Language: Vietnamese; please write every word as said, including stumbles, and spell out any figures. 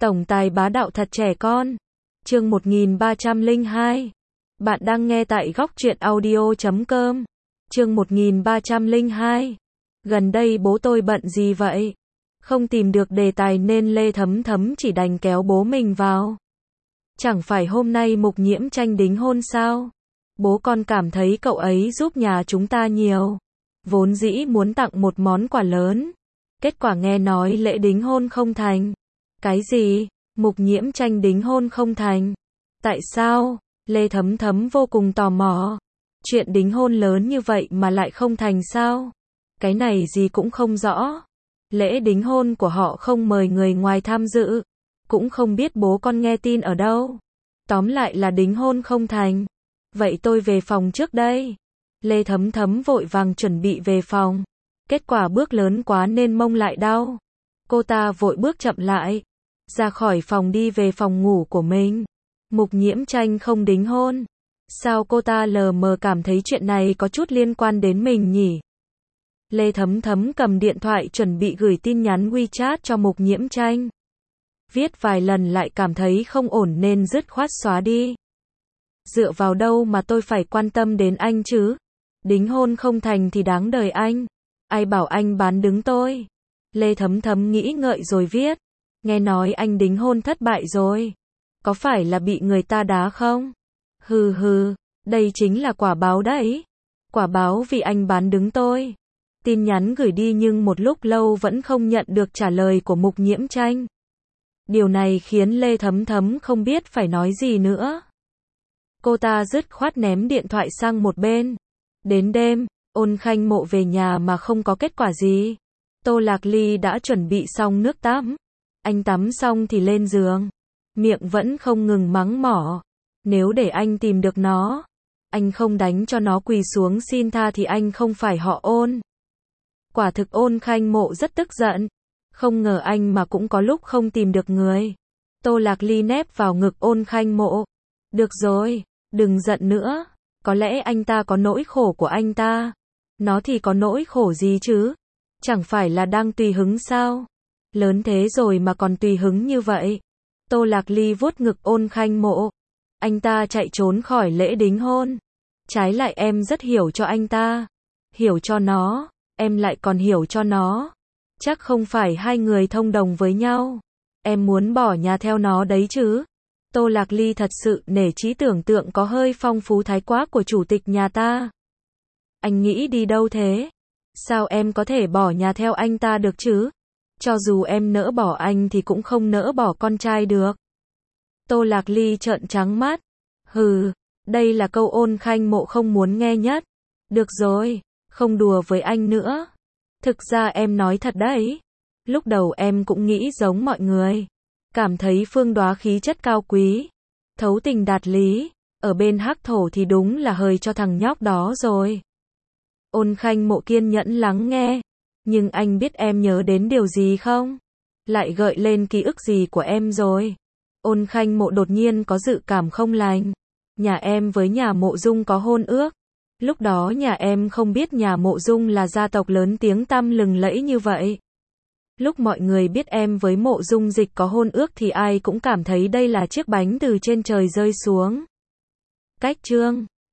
Tổng tài bá đạo thật trẻ con. Chương một nghìn ba trăm lẻ hai. Bạn đang nghe tại góc truyện audio chấm com. Chương một nghìn ba trăm lẻ hai. Gần đây bố tôi bận gì vậy? Không tìm được đề tài nên Lê Thấm Thấm chỉ đành kéo bố mình vào. Chẳng phải hôm nay Mục Nhiễm Tranh đính hôn sao? Bố con cảm thấy cậu ấy giúp nhà chúng ta nhiều. Vốn dĩ muốn tặng một món quà lớn. Kết quả nghe nói lễ đính hôn không thành. Cái gì? Mục Nhiễm Tranh đính hôn không thành? Tại sao? Lê Thấm Thấm vô cùng tò mò. Chuyện đính hôn lớn như vậy mà lại không thành sao? Cái này gì cũng không rõ. Lễ đính hôn của họ không mời người ngoài tham dự. Cũng không biết bố con nghe tin ở đâu. Tóm lại là đính hôn không thành. Vậy tôi về phòng trước đây. Lê Thấm Thấm vội vàng chuẩn bị về phòng. Kết quả bước lớn quá nên mông lại đau. Cô ta vội bước chậm lại. Ra khỏi phòng đi về phòng ngủ của mình. Mục Nhiễm Tranh không đính hôn. Sao cô ta lờ mờ cảm thấy chuyện này có chút liên quan đến mình nhỉ? Lê Thấm Thấm cầm điện thoại chuẩn bị gửi tin nhắn WeChat cho Mục Nhiễm Tranh. Viết vài lần lại cảm thấy không ổn nên dứt khoát xóa đi. Dựa vào đâu mà tôi phải quan tâm đến anh chứ? Đính hôn không thành thì đáng đời anh. Ai bảo anh bán đứng tôi? Lê Thấm Thấm nghĩ ngợi rồi viết. Nghe nói anh đính hôn thất bại rồi. Có phải là bị người ta đá không? Hừ hừ, đây chính là quả báo đấy. Quả báo vì anh bán đứng tôi. Tin nhắn gửi đi nhưng một lúc lâu vẫn không nhận được trả lời của Mục Nhiễm Tranh. Điều này khiến Lê Thấm Thấm không biết phải nói gì nữa. Cô ta dứt khoát ném điện thoại sang một bên. Đến đêm, Ôn Khanh Mộ về nhà mà không có kết quả gì. Tô Lạc Ly đã chuẩn bị xong nước tắm. Anh tắm xong thì lên giường. Miệng vẫn không ngừng mắng mỏ. Nếu để anh tìm được nó, anh không đánh cho nó quỳ xuống xin tha thì anh không phải họ Ôn. Quả thực Ôn Khanh Mộ rất tức giận. Không ngờ anh mà cũng có lúc không tìm được người. Tô Lạc Ly nép vào ngực Ôn Khanh Mộ. Được rồi, đừng giận nữa. Có lẽ anh ta có nỗi khổ của anh ta. Nó thì có nỗi khổ gì chứ? Chẳng phải là đang tùy hứng sao? Lớn thế rồi mà còn tùy hứng như vậy. Tô Lạc Ly vuốt ngực Ôn Khanh Mộ. Anh ta chạy trốn khỏi lễ đính hôn. Trái lại em rất hiểu cho anh ta. Hiểu cho nó, em lại còn hiểu cho nó. Chắc không phải hai người thông đồng với nhau. Em muốn bỏ nhà theo nó đấy chứ. Tô Lạc Ly thật sự nể trí tưởng tượng có hơi phong phú thái quá của chủ tịch nhà ta. Anh nghĩ đi đâu thế? Sao em có thể bỏ nhà theo anh ta được chứ? Cho dù em nỡ bỏ anh thì cũng không nỡ bỏ con trai được. Tô Lạc Ly trợn trắng mắt. Hừ, đây là câu Ôn Khanh Mộ không muốn nghe nhất. Được rồi, không đùa với anh nữa. Thực ra em nói thật đấy. Lúc đầu em cũng nghĩ giống mọi người. Cảm thấy Phương Đoá khí chất cao quý. Thấu tình đạt lý. Ở bên Hắc Thổ thì đúng là hời cho thằng nhóc đó rồi. Ôn Khanh Mộ kiên nhẫn lắng nghe. Nhưng anh biết em nhớ đến điều gì không? Lại gợi lên ký ức gì của em rồi? Ôn Khanh Mộ đột nhiên có dự cảm không lành. Nhà em với nhà Mộ Dung có hôn ước. Lúc đó nhà em không biết nhà Mộ Dung là gia tộc lớn tiếng tăm lừng lẫy như vậy. Lúc mọi người biết em với Mộ Dung Dịch có hôn ước thì ai cũng cảm thấy đây là chiếc bánh từ trên trời rơi xuống. Cách chương